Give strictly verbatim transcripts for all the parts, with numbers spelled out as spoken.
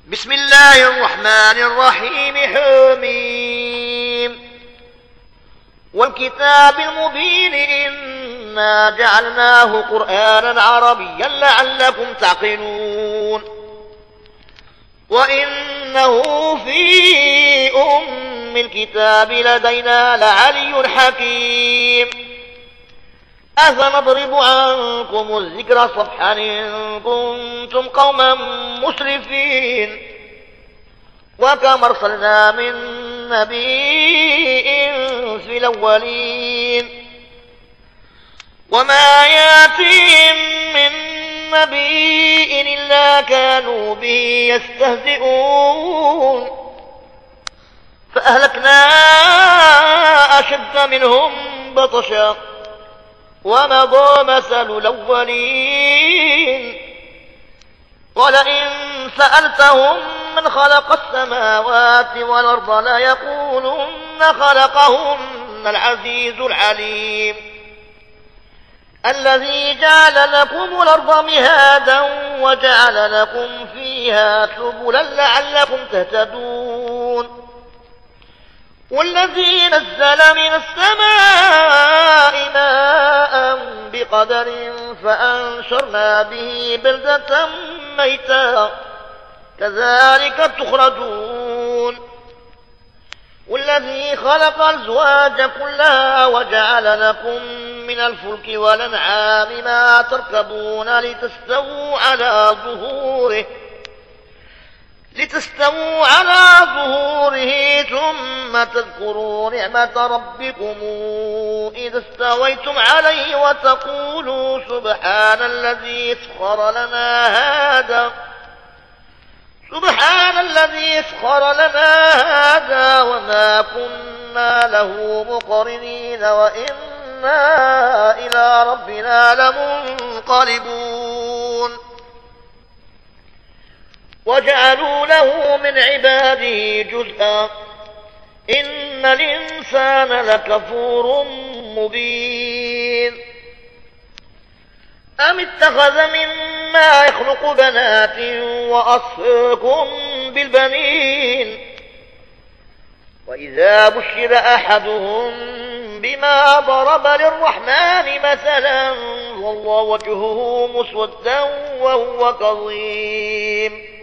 بسم الله الرحمن الرحيم. حميم والكتاب المبين إنا جعلناه قرآنا عربيا لعلكم تعقلون وإنه في أم الكتاب لدينا لعلي حكيم. أفنضرب عنكم الذكر صفحا إن كنتم قوما مسرفين وكم أرسلنا من نبي في الأولين وما ياتيهم من نبي إلا كانوا به يستهزئون فأهلكنا أشد منهم بطشا ومضى مثل الأولين ولئن سألتهم من خلق السماوات والأرض ليقولن خلقهن العزيز العليم الذي جعل لكم الأرض مهادا وجعل لكم فيها سبلا لعلكم تهتدون والذي نزل من السماء ماء بقدر فأنشرنا به بلدة ميتا كذلك تخرجون والذي خلق الأزواج كلها وجعل لكم من الفلك والأنعام ما تركبون لتستووا على ظهوره لتستووا على ظهوره ثم تذكروا نعمة ربكم إذا استويتم عليه وتقولوا سبحان الذي سخر لنا هذا سبحان الذي سخر لنا هذا وما كنا له مقرنين وإنا إلى ربنا لمنقلبون وجعلوا له من عباده جزءا إن الإنسان لكفور مبين أم اتخذ مما يخلق بنات وأصفاكم بالبنين وإذا بشر أحدهم بما ضرب للرحمن مثلا ظل وجهه مسودا وهو كظيم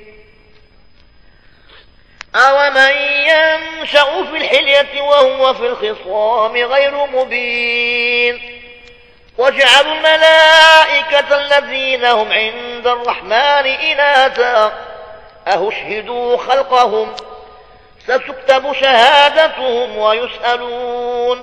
أومن ينشأ في الحلية وهو في الخصام غير مبين وجعلوا الملائكة الذين هم عند الرحمن إناثا أهشهدوا خلقهم ستكتب شهادتهم ويسألون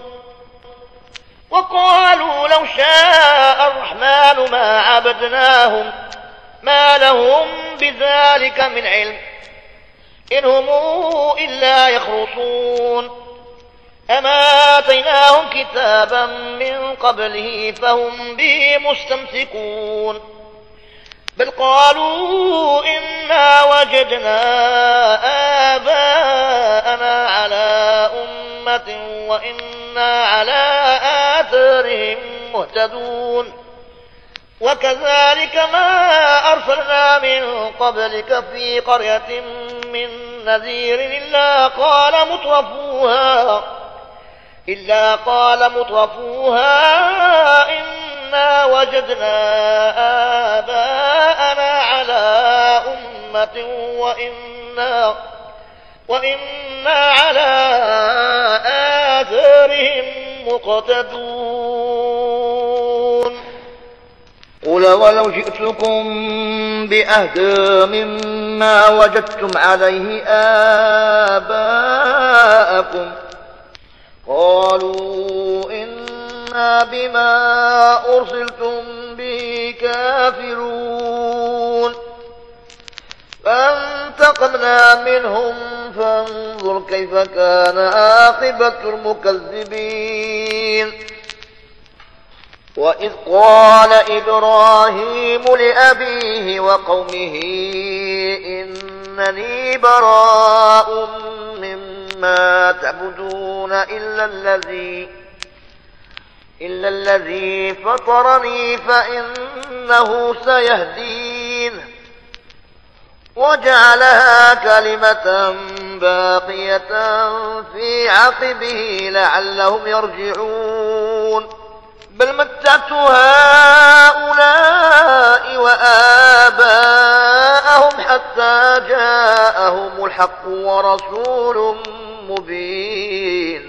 وقالوا لو شاء الرحمن ما عبدناهم ما لهم بذلك من علم إن هم إلا يخرصون أما آتيناهم كتابا من قبله فهم به مستمسكون بل قالوا إنا وجدنا آباءنا على أمة وإنا على آثارهم مهتدون وكذلك ما أرسلنا من قبلك في قرية من نذير إلا قال مترفوها إلا قال مترفوها إنا وجدنا آباءنا على أمة وإنا وإنا على آثارهم مقتدون قل ولو جئتكم بأهدى مما وجدتم عليه آباءكم قالوا إنا بما أرسلتم به كافرون فانتقمنا منهم فانظر كيف كان عاقبة المكذبين وإذ قال إبراهيم لأبيه وقومه إنني براء مما تعبدون إلا الذي إلا الذي فطرني فإنه سيهدين وجعلها كلمة باقية في عقبه لعلهم يرجعون بل متعت هؤلاء وآباءهم حتى جاءهم الحق ورسول مبين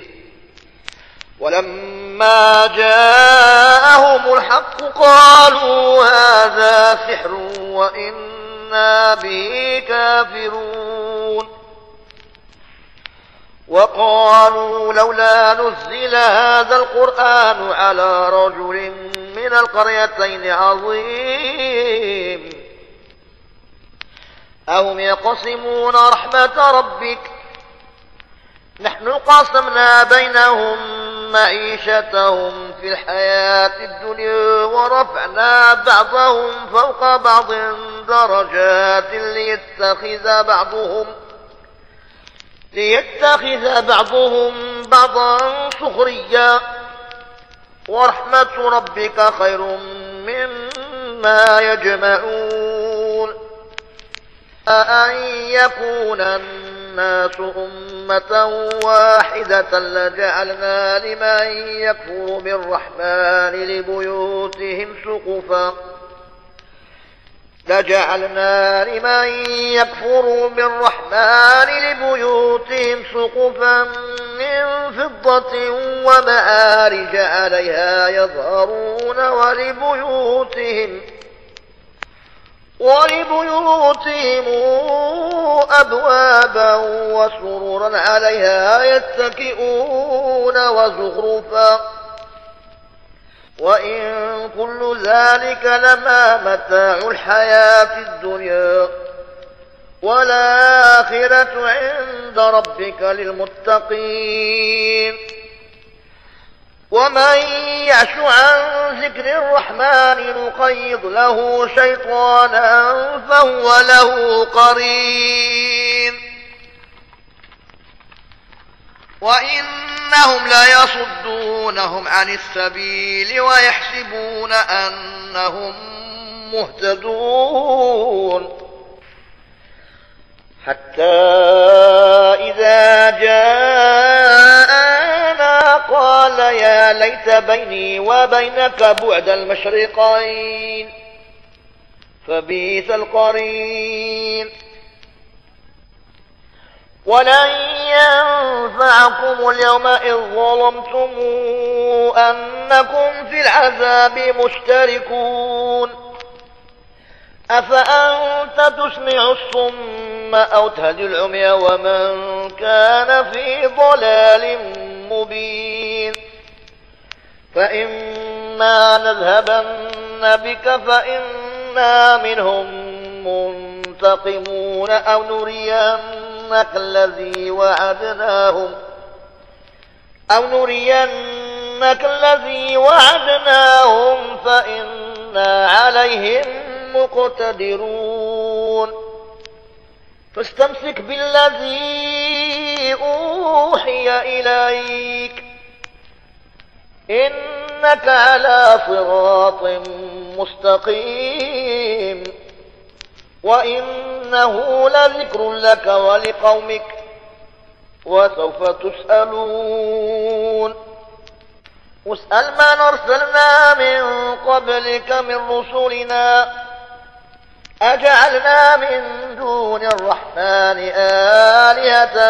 ولما جاءهم الحق قالوا هذا سحر وإنا به كافرون وقالوا لولا نزل هذا القرآن على رجل من القريتين عظيم أهم يقسمون رحمة ربك نحن قسمنا بينهم معيشتهم في الحياة الدنيا ورفعنا بعضهم فوق بعض درجات ليتخذ بعضهم ليتخذ بعضهم بعضا سخريا ورحمة ربك خير مما يجمعون أن يكون الناس أمة واحدة لجعلنا لمن يكفر بالرحمن لبيوتهم سقفا لجعلنا لمن يكفر بالرحمن لبيوتهم سقفا من فضة ومعارج عليها يظهرون ولبيوتهم ولبيوتهم أبوابا وسررا عليها يتكئون وزخرفا وإن كل ذلك لما متاع الحياة الدنيا والآخرة عند ربك للمتقين ومن يعش عن ذكر الرحمن نقيض له شيطانا فهو له قرين وإنهم ليصدونهم عن السبيل ويحسبون أنهم مهتدون حتى إذا جاءنا قال يا ليت بيني وبينك بعد المشرقين فبئس القرين ولن ينفعكم اليوم إذ ظلمتم أنكم في العذاب مشتركون أفأنت تسمع الصم أو تهدي العمي ومن كان في ضلال مبين فإما نذهبن بك فإنا منهم منتقمون أو نرينك الذي وعدناهم أو نرينك الذي وعدناهم فإنا عليهم مقتدرون فاستمسك بالذي أوحي إليك إنك على صراط مستقيم وإنه لذكر لك ولقومك وسوف تسألون واسأل من أرسلنا من قبلك من رسلنا أجعلنا من دون الرحمن آلهة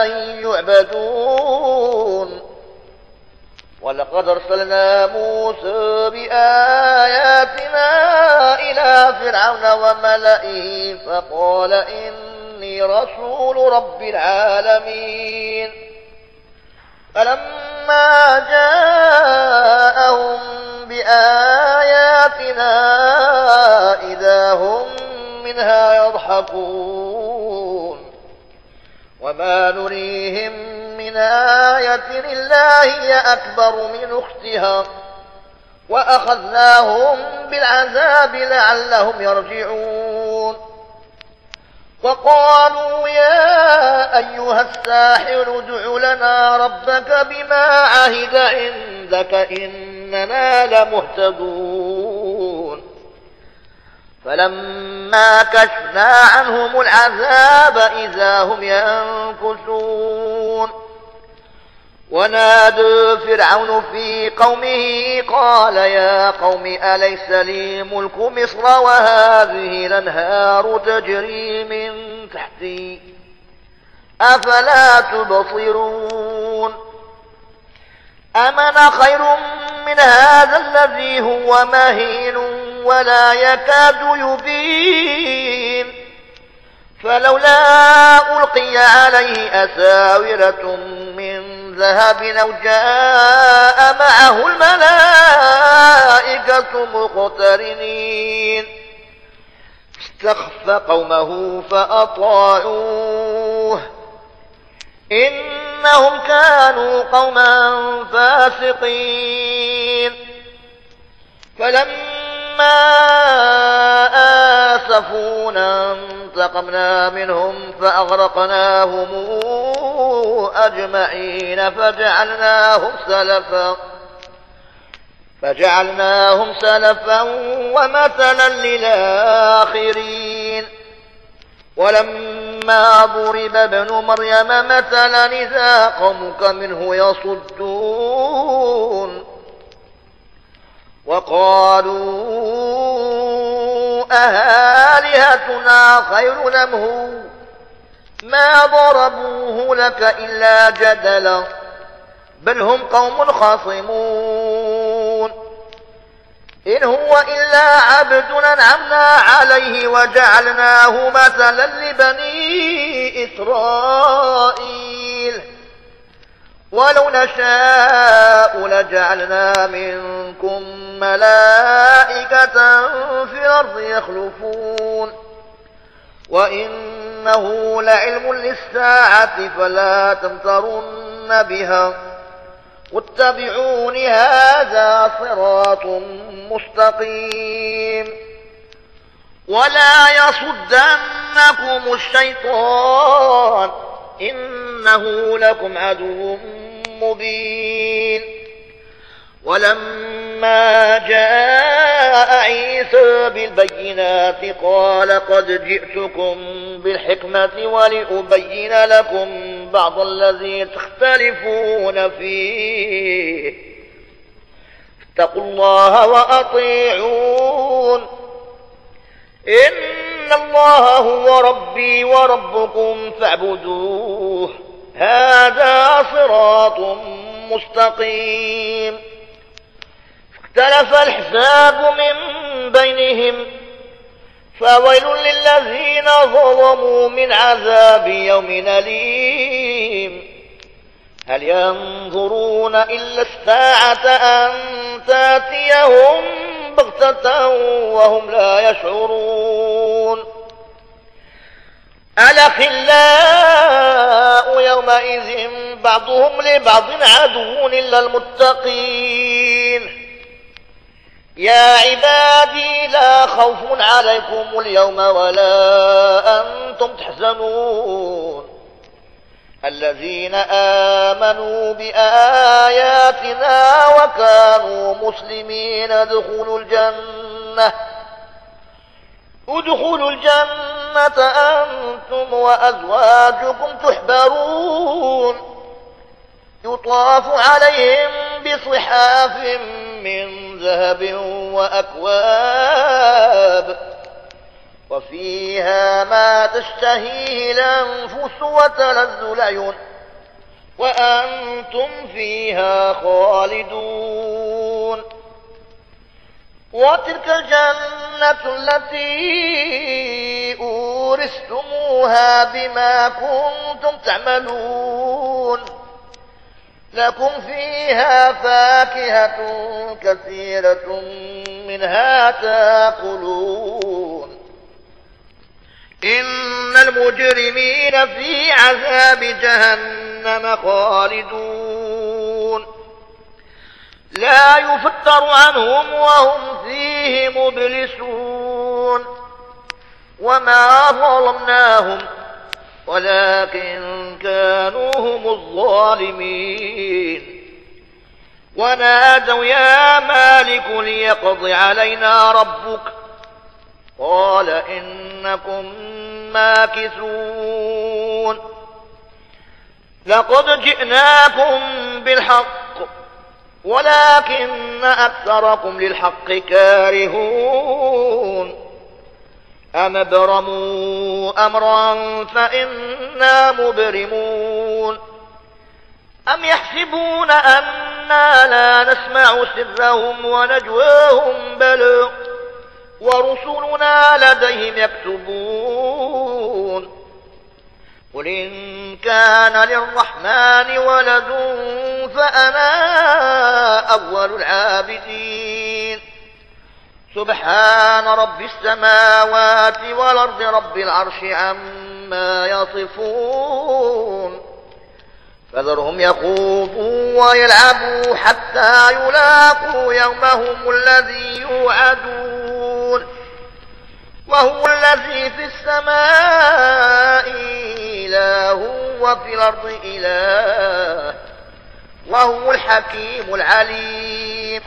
يعبدون ولقد أرسلنا موسى بآياتنا إلى فرعون وملئه فقال إني رسول رب العالمين فلما جاءهم بآياتنا إذا هم منها يضحكون وما نريهم من آية إلا هي أكبر من أختها وأخذناهم بالعذاب لعلهم يرجعون وقالوا يا أيها الساحر ادع لنا ربك بما عهد عندك إننا لمهتدون فلما فلما كشفنا عنهم العذاب إذا هم ينكثون ونادى فرعون في قومه قال يا قوم أليس لي ملك مصر وهذه الأنهار تجري من تحتي أفلا تبصرون أمن خير من هذا الذي هو مهين ولا يكاد يبين فلولا ألقي عليه أساورة من ذهب أو جاء معه الملائكة مقترنين استخف قومه فأطاعوه إنهم كانوا قوما فاسقين فلما آسفونا انتقمنا منهم فأغرقناهم أجمعين فجعلناهم سلفا فجعلناهم سلفا ومثلا للآخرين ولما ضرب ابن مريم مثلا إذا قومك منه يصدون وقالوا أهالهتنا خير أم هو ما ضربوه لك إلا جدلا بل هم قوم خاصمون إن هو إلا عبد أنعمنا عليه وجعلناه مثلا لبني إسرائيل ولو نشاء لجعلنا منكم ملائكة في الأرض يخلفون وإنه لعلم للساعة فلا تمترن بها واتبعون هذا صراط مستقيم ولا يصدنكم الشيطان إنه لكم عدو مبين ولما جاء عيسى بالبينات قال قد جئتكم بالحكمة ولأبين لكم بعض الذي تختلفون فيه اتقوا الله وأطيعون إن الله هو ربي وربكم فاعبدوه هذا صراط مستقيم اختلف الحساب من بينهم فويل للذين ظلموا من عذاب يوم أليم هل ينظرون إلا الساعة أن تأتيهم بغتة وهم لا يشعرون الأخلاء يومئذ بعضهم لبعض عدو إلا المتقين يا عبادي لا خوف عليكم اليوم ولا أنتم تحزنون الذين آمنوا بآياتنا وكانوا مسلمين ادخلوا الجنة ادخلوا الجنة أنتم وأزواجكم تحبرون يطاف عليهم بصحاف من ذهب وأكواب وفيها ما تشتهيه الأنفس وتلذ الأعين وأنتم فيها خالدون وتلك الجنة التي أورثتموها بما كنتم تعملون لكم فيها فاكهة كثيرة منها تأكلون إن المجرمين في عذاب جهنم خالدون لا يفتر عنهم وهم فيه مبلسون وما ظلمناهم ولكن كانوا هم الظالمين ونادوا يا مالك ليقض علينا ربك قال إنكم ماكثون لقد جئناكم بالحق ولكن أكثركم للحق كارهون أم ابرموا أمرا فإنا مبرمون أم يحسبون أنا لا نسمع سرهم ونجواهم بلى ورسلنا لديهم يكتبون قل إن كان للرحمن ولد فأنا أول العابدين سبحان رب السماوات والأرض رب العرش عما يصفون فذرهم يخوضوا ويلعبوا حتى يلاقوا يومهم الذي يوعدون وهو الذي في السماء إله وفي الأرض إله وهو الحكيم العليم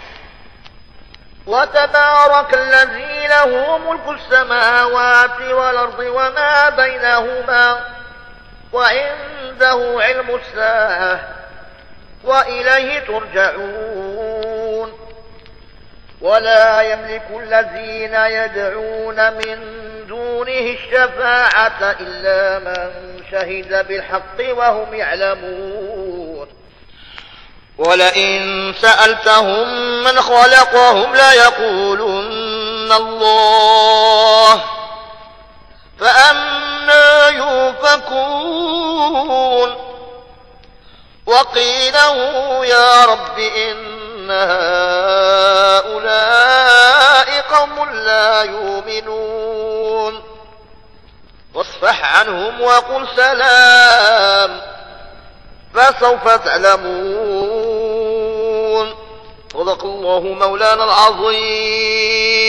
وتبارك الذي له ملك السماوات والأرض وما بينهما وعنده علم الساعة وإليه ترجعون ولا يملك الذين يدعون من دونه الشفاعة إلا من شهد بالحق وهم يعلمون ولئن سألتهم من خلقهم ليقولن الله فأنى يؤفكون وقيله يا رب إن هؤلاء قوم لا يؤمنون واصفح عنهم وقل سلام فسوف تعلمون صدق الله مولانا العظيم.